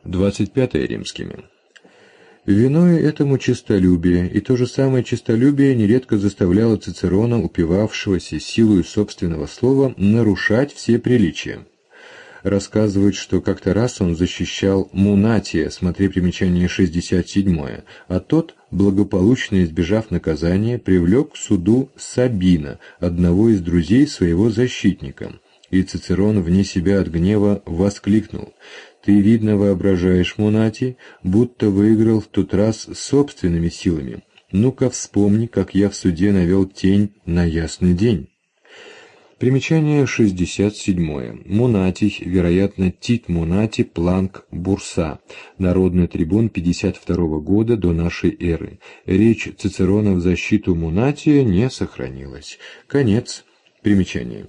25 римскими. Виною этому честолюбие, и то же самое честолюбие нередко заставляло Цицерона, упивавшегося силою собственного слова, нарушать все приличия. Рассказывают, что как-то раз он защищал Мунатия, смотри примечание 67, а тот, благополучно избежав наказания, привлек к суду Сабина, одного из друзей своего защитника. И Цицерон вне себя от гнева воскликнул: «Ты, видно, воображаешь, Мунатий, будто выиграл в тот раз собственными силами. Ну-ка вспомни, как я в суде навел тень на ясный день». Примечание 67. Мунатий, вероятно, Тит Мунатий Планк Бурса, народный трибун 52 года до нашей эры. Речь Цицерона в защиту Мунатия не сохранилась. Конец примечания.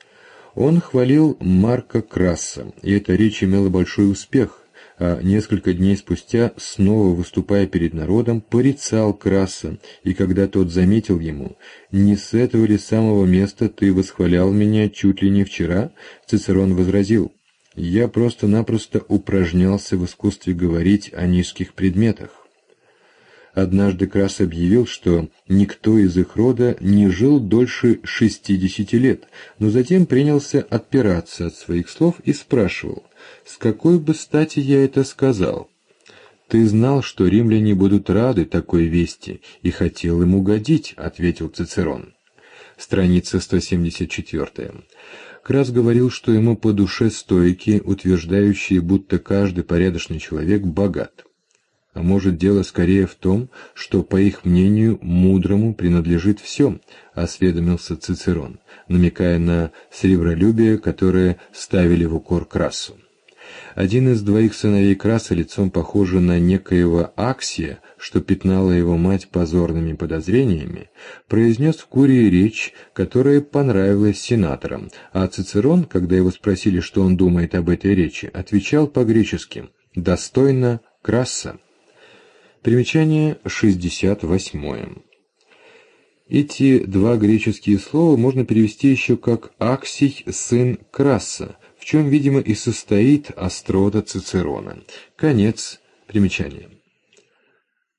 Он хвалил Марка Красса, и эта речь имела большой успех, а несколько дней спустя, снова выступая перед народом, порицал Красса, и когда тот заметил ему: «Не с этого ли самого места ты восхвалял меня чуть ли не вчера?» Цицерон возразил: «Я просто-напросто упражнялся в искусстве говорить о низких предметах». Однажды Красс объявил, что никто из их рода не жил дольше 60 лет, но затем принялся отпираться от своих слов и спрашивал: «С какой бы стати я это сказал?» «Ты знал, что римляне будут рады такой вести, и хотел им угодить», — ответил Цицерон. Страница 174. Красс говорил, что ему по душе стойки, утверждающие, будто каждый порядочный человек богат. А может, дело скорее в том, что, по их мнению, мудрому принадлежит все, осведомился Цицерон, намекая на сребролюбие, которое ставили в укор Крассу. Один из двоих сыновей Красса, лицом похожий на некоего Аксия, что пятнала его мать позорными подозрениями, произнес в Курии речь, которая понравилась сенаторам, а Цицерон, когда его спросили, что он думает об этой речи, отвечал по-гречески: «Достойно Красса». Примечание 68. Эти два греческие слова можно перевести еще как «Аксий, сын Красса», в чем, видимо, и состоит острота Цицерона. Конец примечания.